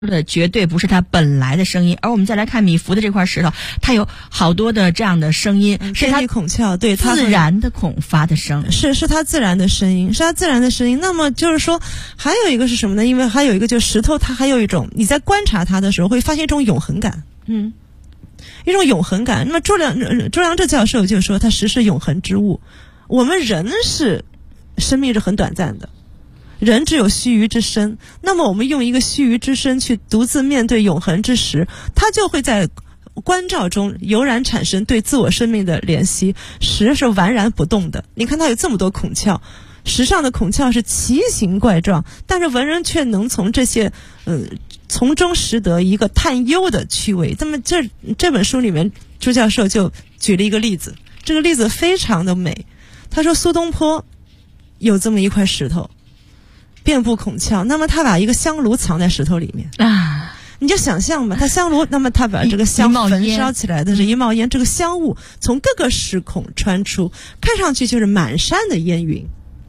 的绝对不是它本来的声音，而我们再来看米芾的这块石头，它有好多的这样的声音，是它孔窍，对，它自然的孔发的声， 是它自然的声音，是它自然的声音。那么就是说，还有一个是什么呢？因为还有一个就是石头，它还有一种你在观察它的时候会发现一种永恒感，一种永恒感。那么周良志教授就说，它石是永恒之物。我们人是生命是很短暂的。人只有须臾之身，那么我们用一个须臾之身去独自面对永恒之时，它就会在观照中油然产生对自我生命的怜惜。石是完然不动的，你看它有这么多孔窍，石上的孔窍是奇形怪状，但是文人却能从这些从中识得一个探幽的趣味。那么这本书里面，朱教授就举了一个例子，这个例子非常的美。他说苏东坡有这么一块石头，遍布孔窍，那么他把一个香炉藏在石头里面啊，你就想象吧，他香炉，那么他把这个香焚烧起来的是一冒烟，这个香雾从各个石孔穿出，看上去就是满山的烟云。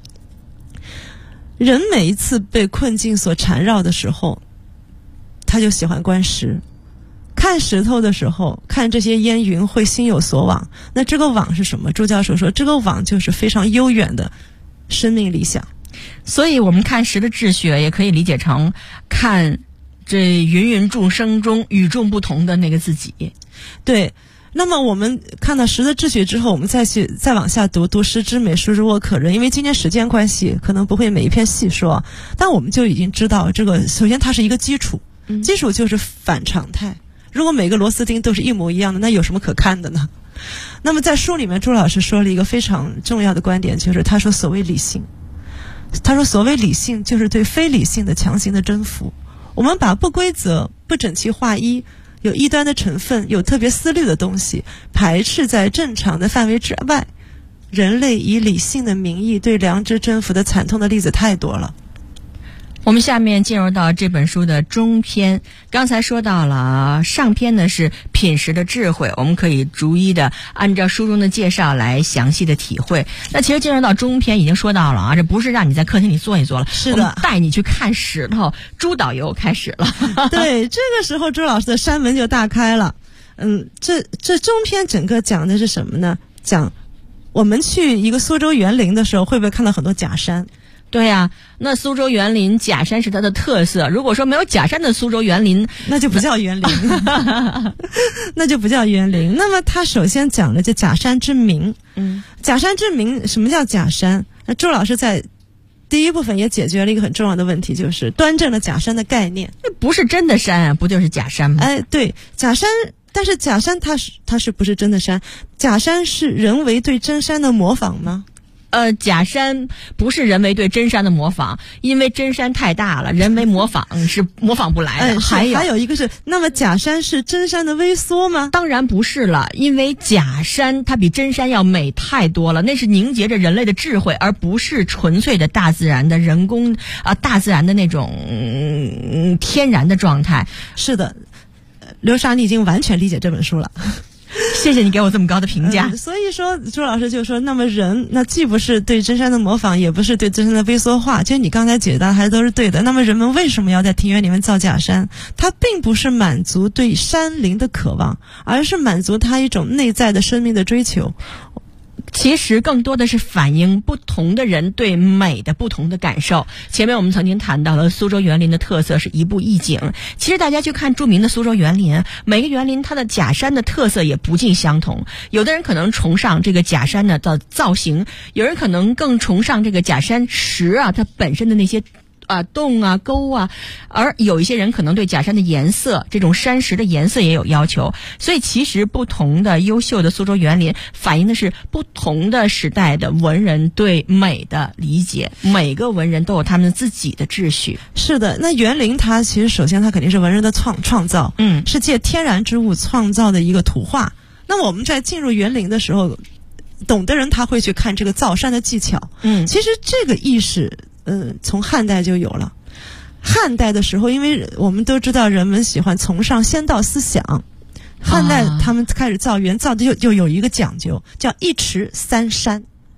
人每一次被困境所缠绕的时候，他就喜欢观石，看石头的时候，看这些烟云会心有所往。那这个往是什么？朱教授说，这个往就是非常悠远的生命理想。 所以我们看石的志学也可以理解成看这芸芸众生中与众不同的那个自己。 对，那么我们看到石的志学之后，我们再往下读石之美，孰知我可人。因为今天时间关系，可能不会每一篇细说，但我们就已经知道这个，首先它是一个基础，基础就是反常态。如果每个螺丝钉都是一模一样的，那有什么可看的呢？那么在书里面，朱老师说了一个非常重要的观点，就是他说所谓理性，他说所谓理性就是对非理性的强行的征服。我们把不规则、不整齐划一、有异端的成分、有特别思虑的东西排斥在正常的范围之外。人类以理性的名义对良知征服的惨痛的例子太多了。 我们下面进入到这本书的中篇，刚才说到了上篇呢是品石的智慧，我们可以逐一的按照书中的介绍来详细的体会。那其实进入到中篇已经说到了啊，这不是让你在客厅里坐一坐了， 是的， 带你去看石头。朱导游开始了。 对，这个时候朱老师的山门就大开了。这中篇整个讲的是什么呢？讲我们去一个苏州园林的时候，会不会看到很多假山？ 对呀，那苏州园林假山是它的特色。如果说没有假山的苏州园林， 那就不叫园林，那就不叫园林。那么他首先讲了这假山之名，假山之名，什么叫假山？那朱老师在第一部分也解决了一个很重要的问题，就是端正了假山的概念。 这不是真的山啊，不就是假山吗？ 哎，对，假山。但是假山它是不是真的山？假山是人为对真山的模仿吗？ 假山不是人为对真山的模仿，因为真山太大了，人为模仿是模仿不来的。还有一个是，那么假山是真山的微缩吗？ 当然不是了，因为假山它比真山要美太多了，那是凝结着人类的智慧，而不是纯粹的大自然的人工大自然的那种天然的状态。 是的，刘莎，你已经完全理解这本书了。 谢谢你给我这么高的评价。 所以说朱老师就说，那么人那既不是对真山的模仿，也不是对真山的微缩化，就你刚才解答还都是对的。那么人们为什么要在庭院里面造假山？它并不是满足对山林的渴望，而是满足它一种内在的生命的追求。 其实更多的是反映不同的人对美的不同的感受。前面我们曾经谈到了苏州园林的特色是一步一景，其实大家去看著名的苏州园林，每个园林它的假山的特色也不尽相同。有的人可能崇尚这个假山的造型，有人可能更崇尚这个假山石它本身的那些洞沟而有一些人可能对假山的颜色，这种山石的颜色也有要求。所以其实不同的优秀的苏州园林反映的是不同的时代的文人对美的理解，每个文人都有他们自己的秩序。 是的，那园林它其实首先它肯定是文人的创造，是借天然之物创造的一个图画。那么我们在进入园林的时候，懂的人他会去看这个造山的技巧。其实这个意识从汉代就有了。汉代的时候，因为我们都知道人们喜欢崇尚先道思想，汉代他们开始造园，造的就有一个讲究，叫一池三山。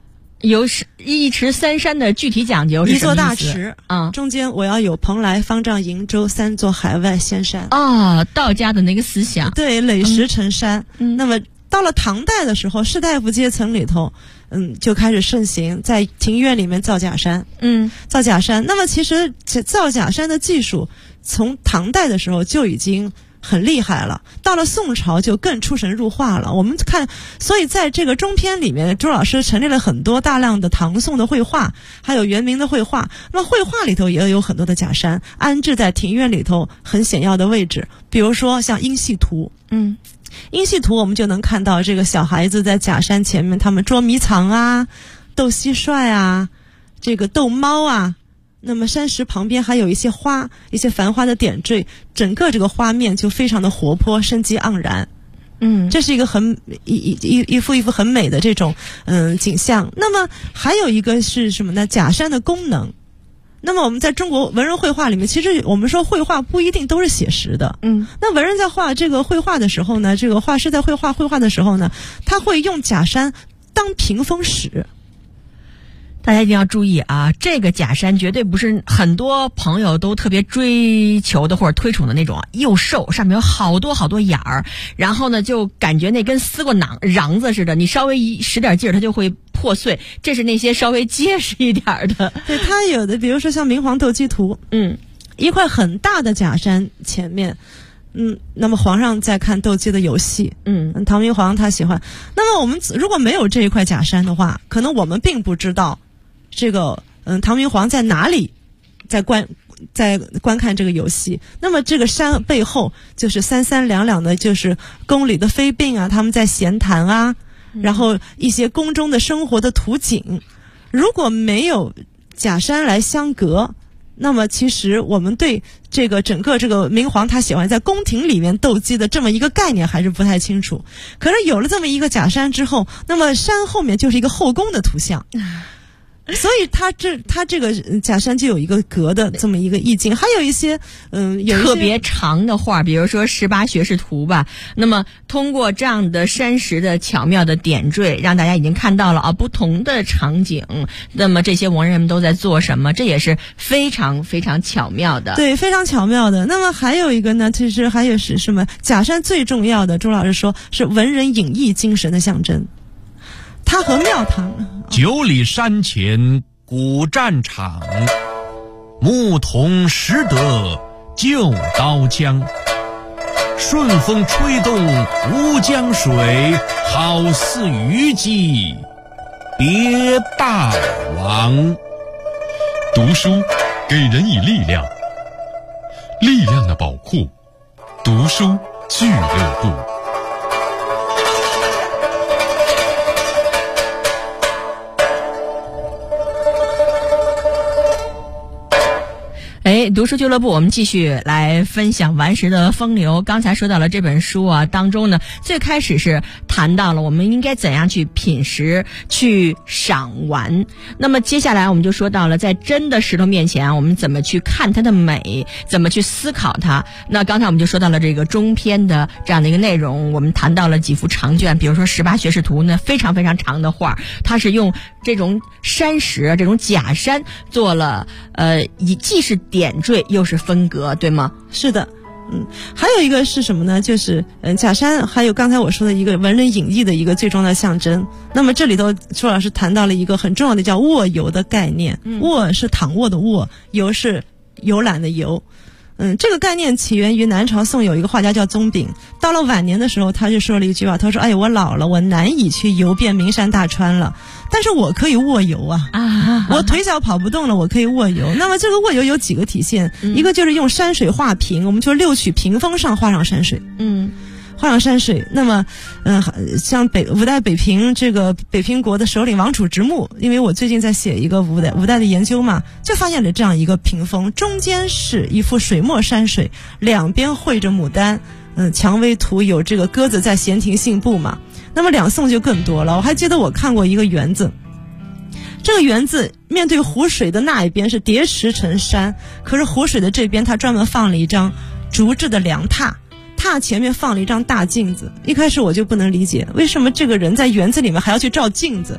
有一池三山的具体讲究是什么意思？ 一座大池啊，中间我要有蓬莱、方丈、瀛洲三座海外仙山啊，道家的那个思想。 对，垒石成山。那么到了唐代的时候，士大夫阶层里头，就开始盛行在庭院里面造假山。造假山。那么其实造假山的技术，从唐代的时候就已经很厉害了，到了宋朝就更出神入化了。我们看，所以在这个中篇里面，周老师陈列了很多大量的唐宋的绘画，还有元明的绘画。那么绘画里头也有很多的假山，安置在庭院里头很显要的位置。比如说像音戏图，音戏图我们就能看到这个小孩子在假山前面，他们捉迷藏啊，斗蟋蟀啊，这个斗猫啊。那么山石旁边还有一些花，一些繁花的点缀，整个这个画面就非常的活泼，生机盎然。这是一个一幅很美的这种景象。那么还有一个是什么呢？假山的功能。那么我们在中国文人绘画里面，其实我们说绘画不一定都是写实的。那文人在画这个绘画的时候呢，这个画师在绘画的时候呢，他会用假山当屏风使。 大家一定要注意啊，这个假山绝对不是很多朋友都特别追求的或者推崇的那种，又瘦，上面有好多眼儿，然后呢就感觉那跟撕过瓤子似的，你稍微使点劲儿它就会破碎。这是那些稍微结实一点的。对，它有的比如说像明皇斗鸡图，一块很大的假山前面，那么皇上在看斗鸡的游戏，唐明皇他喜欢。那么我们如果没有这一块假山的话，可能我们并不知道这个唐明皇在哪里在观看这个游戏。那么这个山背后就是三两两的，就是宫里的妃嫔啊，他们在闲谈啊，然后一些宫中的生活的图景。如果没有假山来相隔，那么其实我们对这个整个这个明皇他喜欢在宫廷里面斗鸡的这么一个概念还是不太清楚。可是有了这么一个假山之后，那么山后面就是一个后宫的图像。所以它这个假山就有一个格的这么一个意境。还有一些有特别长的画，比如说18学士图吧。那么通过这样的山石的巧妙的点缀，让大家已经看到了不同的场景，那么这些文人们都在做什么，这也是非常非常巧妙的。 对，非常巧妙的。那么还有一个呢，其实还有是什么？假山最重要的，周老师说是文人隐逸精神的象征。它和庙堂 9里山前古战场，牧童识得旧刀枪。顺风吹动吴江水，好似虞姬别大王。 读书给人以力量，力量的宝库，读书俱乐部。 读书俱乐部，我们继续来分享顽石的风流。刚才说到了这本书啊，当中呢，最开始是谈到了我们应该怎样去品石、去赏玩。那么接下来我们就说到了，在真的石头面前，我们怎么去看它的美，怎么去思考它。那刚才我们就说到了这个中篇的这样的一个内容，我们谈到了几幅长卷，比如说18学士图呢，非常非常长的画，它是用这种山石、这种假山做了既是点缀又是分隔，对吗？ 是的。还有一个是什么呢？就是假山，还有刚才我说的一个文人隐逸的一个最重要的象征。那么这里头周老师谈到了一个很重要的叫卧游的概念。卧是躺卧的卧，游是游览的游。这个概念起源于南朝宋有一个画家叫宗炳，到了晚年的时候，他就说了一句话，他说：“哎，我老了，我难以去游遍名山大川了，但是我可以卧游啊！我腿脚跑不动了，我可以卧游。”那么这个卧游有几个体现，一个就是用山水画屏，我们就六曲屏风上画上山水。画上山水。那么像五代北平这个北平国的首领王储直木，因为我最近在写一个五代的研究嘛，就发现了这样一个屏风，中间是一幅水墨山水，两边绘着牡丹，蔷薇图有这个鸽子在闲庭信步嘛。那么两宋就更多了，我还记得我看过一个园子，这个园子面对湖水的那一边是叠石成山，可是湖水的这边它专门放了一张竹制的凉榻，榻前面放了一张大镜子。一开始我就不能理解，为什么这个人在园子里面还要去照镜子？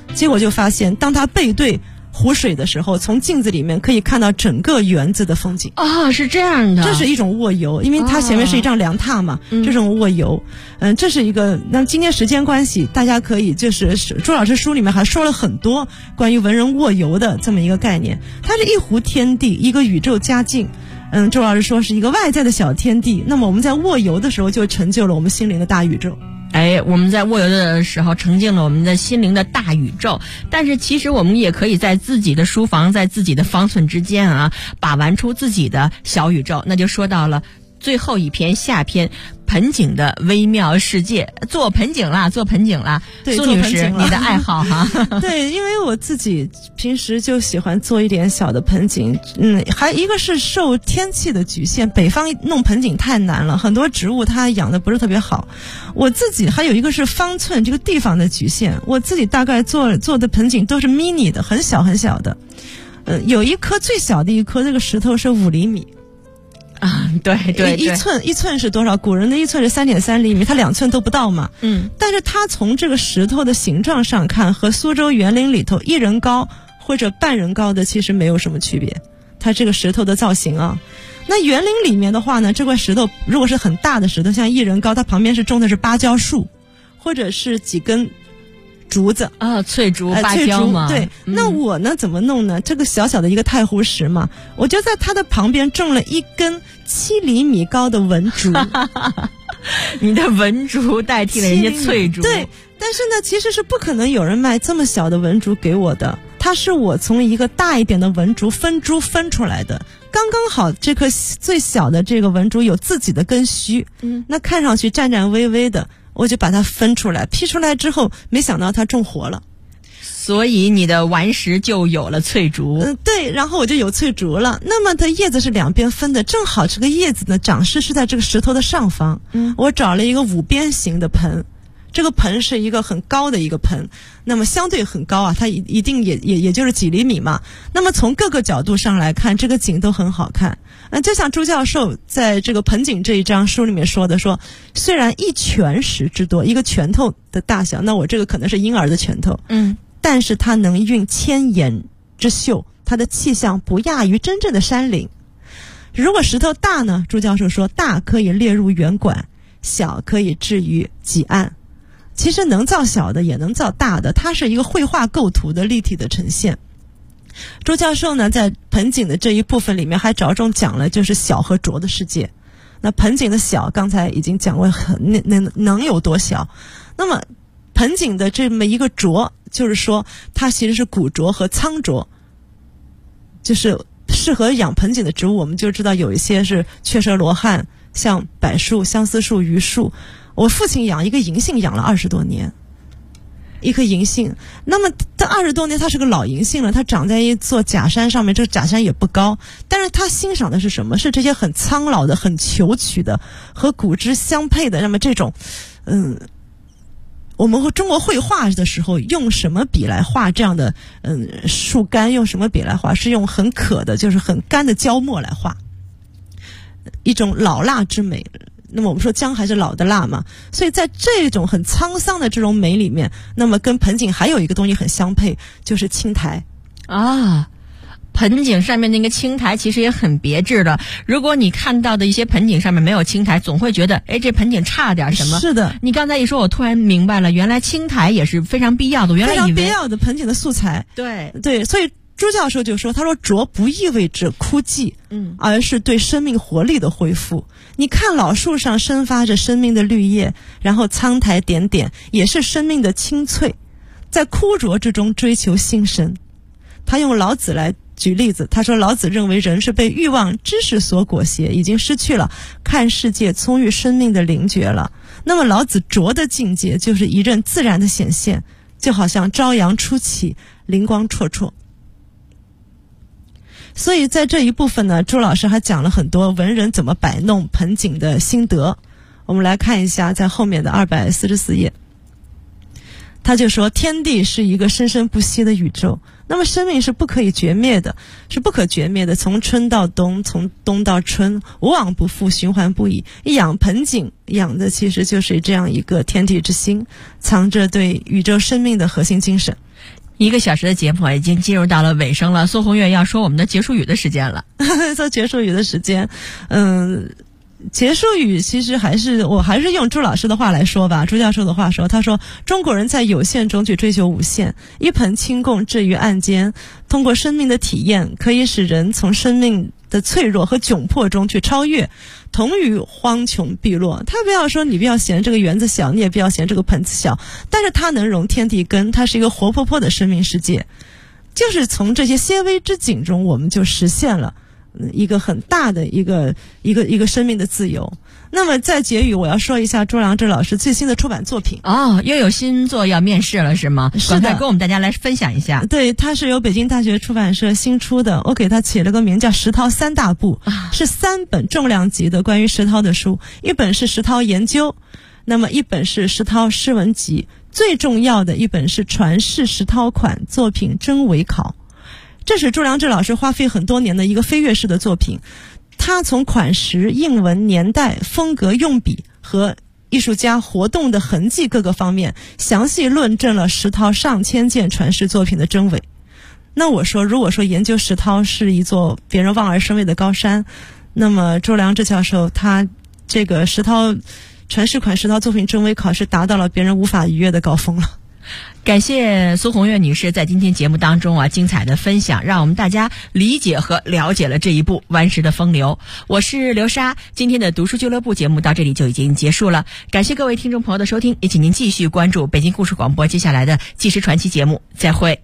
结果就发现，当他背对湖水的时候，从镜子里面可以看到整个园子的风景。 哦，是这样的， 这是一种卧游，因为它前面是一张凉榻嘛，这种卧游，这是一个。那今天时间关系，大家可以就是朱老师书里面还说了很多关于文人卧游的这么一个概念。它是一湖天地，一个宇宙佳境。周老师说是一个外在的小天地，那么我们在卧游的时候就成就了我们心灵的大宇宙。 我们在卧游的时候成就了我们的心灵的大宇宙，但是其实我们也可以在自己的书房，在自己的方寸之间啊，把玩出自己的小宇宙。那就说到了最后一篇下篇，盆景的微妙世界。做盆景啦， 对， 苏女士，你的爱好哈。 对，因为我自己平时就喜欢做一点小的盆景，还一个是受天气的局限，北方弄盆景太难了，很多植物它养的不是特别好。我自己还有一个是方寸这个地方的局限，我自己大概做的盆景都是 mini 的，很小很小的。有一颗最小的一颗，这个石头是5厘米。 啊，对， 一寸是多少？古人的一寸是3.3厘米，它2寸都不到嘛。但是它从这个石头的形状上看，和苏州园林里头1人高或者半人高的其实没有什么区别。它这个石头的造型啊，那园林里面的话呢，这块石头如果是很大的石头，像1人高，它旁边是种的是芭蕉树，或者是几根竹子啊，翠竹、芭蕉嘛。 对，那我呢怎么弄呢？这个小小的一个太湖石嘛，我就在它的旁边种了一根7厘米高的文竹。 你的文竹代替了人家翠竹。 对，但是呢，其实是不可能有人卖这么小的文竹给我的，它是我从一个大一点的文竹分出来的，刚刚好这颗最小的这个文竹有自己的根须，那看上去颤颤巍巍的。我就把它分出来，劈出来之后，没想到它种活了， 所以你的顽石就有了翠竹。 对，然后我就有翠竹了。那么它叶子是两边分的，正好这个叶子呢长势是在这个石头的上方。我找了一个5边形的盆，这个盆是一个很高的一个盆，那么相对很高啊，它一定也就是几厘米嘛。那么从各个角度上来看，这个景都很好看。就像朱教授在这个盆景这一章书里面说的，说虽然1拳石之多，一个拳头的大小，那我这个可能是婴儿的拳头，但是它能蕴千言之秀，它的气象不亚于真正的山岭。如果石头大呢，朱教授说大可以列入园馆，小可以置于己岸。其实能造小的也能造大的，它是一个绘画构图的立体的呈现。朱教授呢在盆景的这一部分里面还着重讲了就是小和浊的世界。那盆景的小刚才已经讲过，能有多小。那么盆景的这么一个浊，就是说它其实是古浊和苍浊，就是适合养盆景的植物我们就知道有一些是雀舌罗汉，像柏树、相思树、榆树。我父亲养一个银杏养了20多年，一棵银杏，那么它20多年它是个老银杏了，它长在一座假山上面，这个假山也不高，但是它欣赏的是什么？是这些很苍老的、很求取的和古枝相配的。那么这种我们中国绘画的时候用什么笔来画这样的树干？用什么笔来画？是用很可的，就是很干的胶墨来画，一种老辣之美。那么我们说姜还是老的辣嘛，所以在这种很沧桑的这种美里面，那么跟盆景还有一个东西很相配，就是青苔啊。盆景上面那个青苔其实也很别致的，如果你看到的一些盆景上面没有青苔，总会觉得这盆景差点什么。 是的， 你刚才一说，我突然明白了，原来青苔也是非常必要的，原来以为非常必要的盆景的素材。对，所以朱教授就说，他说浊不意味着枯寂，而是对生命活力的恢复。你看老树上生发着生命的绿叶，然后苍苔点点，也是生命的清脆，在枯浊之中追求新生。他用老子来举例子，他说老子认为人是被欲望知识所裹挟，已经失去了看世界聪育生命的灵觉了。那么老子浊的境界就是一任自然的显现，就好像朝阳初起，灵光绰绰。所以在这一部分呢，朱老师还讲了很多文人怎么摆弄盆景的心得。我们来看一下在后面的244页。 他就说天地是一个生生不息的宇宙，那么生命是不可以绝灭的，是不可绝灭的，从春到冬，从冬到春，无往不复，循环不已。养盆景养的其实就是这样一个天地之心，藏着对宇宙生命的核心精神。 1个小时的节目已经进入到了尾声了，苏红月要说我们的结束语的时间了。 说结束语的时间，结束语其实我还是用朱老师的话来说吧，朱教授的话说，他说中国人在有限中去追求无限，一盆清供置于案间，通过生命的体验可以使人从生命的脆弱和窘迫中去超越，同于荒穷碧落。他不要说你不要嫌这个园子小，你也不要嫌这个盆子小，但是它能容天地根，它是一个活泼泼的生命世界，就是从这些些微之景中我们就实现了一个很大的一个生命的自由。那么在结语我要说一下朱良志老师最新的出版作品。 又有新作要面世了是吗？ 是的， 赶快跟我们大家来分享一下。 对，它是由北京大学出版社新出的，我给它起了个名叫石涛3大部，是3本重量级的关于石涛的书，一本是石涛研究，那么一本是石涛诗文集，最重要的一本是传世石涛款作品真伪考。这是朱良志老师花费很多年的一个飞跃式的作品，他从款识、印文、年代、风格、用笔和艺术家活动的痕迹各个方面，详细论证了石涛上千件传世作品的真伪。那我说，如果说研究石涛是一座别人望而生畏的高山，那么朱良志教授他这个石涛传世款石涛作品真伪考是达到了别人无法逾越的高峰了。 感谢苏红月女士在今天节目当中精彩的分享，让我们大家理解和了解了这一部顽石的风流。我是刘莎，今天的读书俱乐部节目到这里就已经结束了，感谢各位听众朋友的收听，也请您继续关注北京故事广播接下来的纪实传奇节目，再会。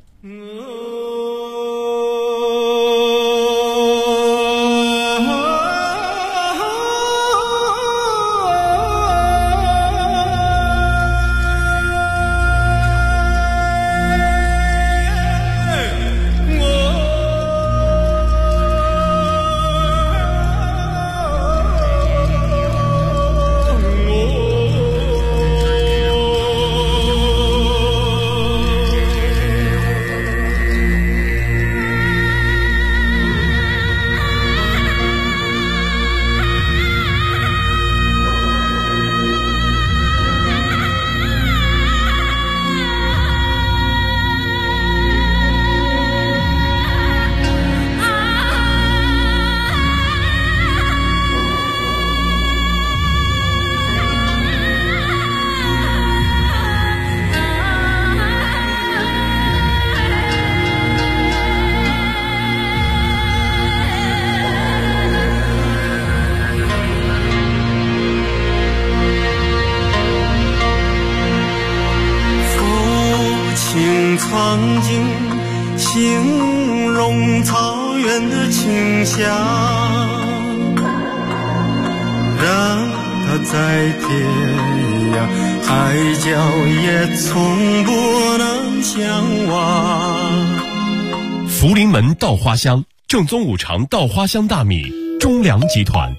曾经形容草原的清香，让它在天涯海角也从不能相忘。 福临门稻花香，正宗五常稻花香大米，中粮集团。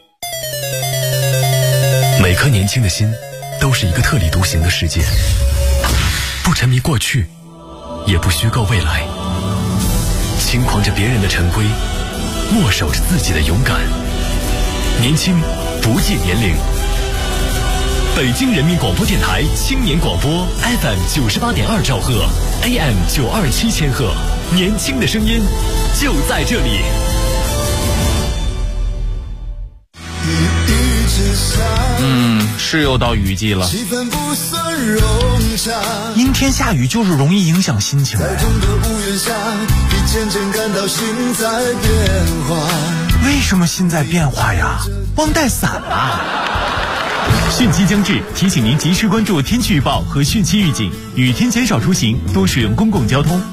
每颗年轻的心都是一个特立独行的世界，不沉迷过去，也不虚构未来，轻狂着别人的陈规，握守着自己的勇敢。年轻不计年龄。北京人民广播电台青年广播 FM 98.2兆赫 AM 927千赫，年轻的声音就在这里。 是又到雨季了，阴天下雨就是容易影响心情。为什么心在变化呀？忘带伞了。 汛期将至，提醒您及时关注天气预报和汛期预警，雨天减少出行，多使用公共交通。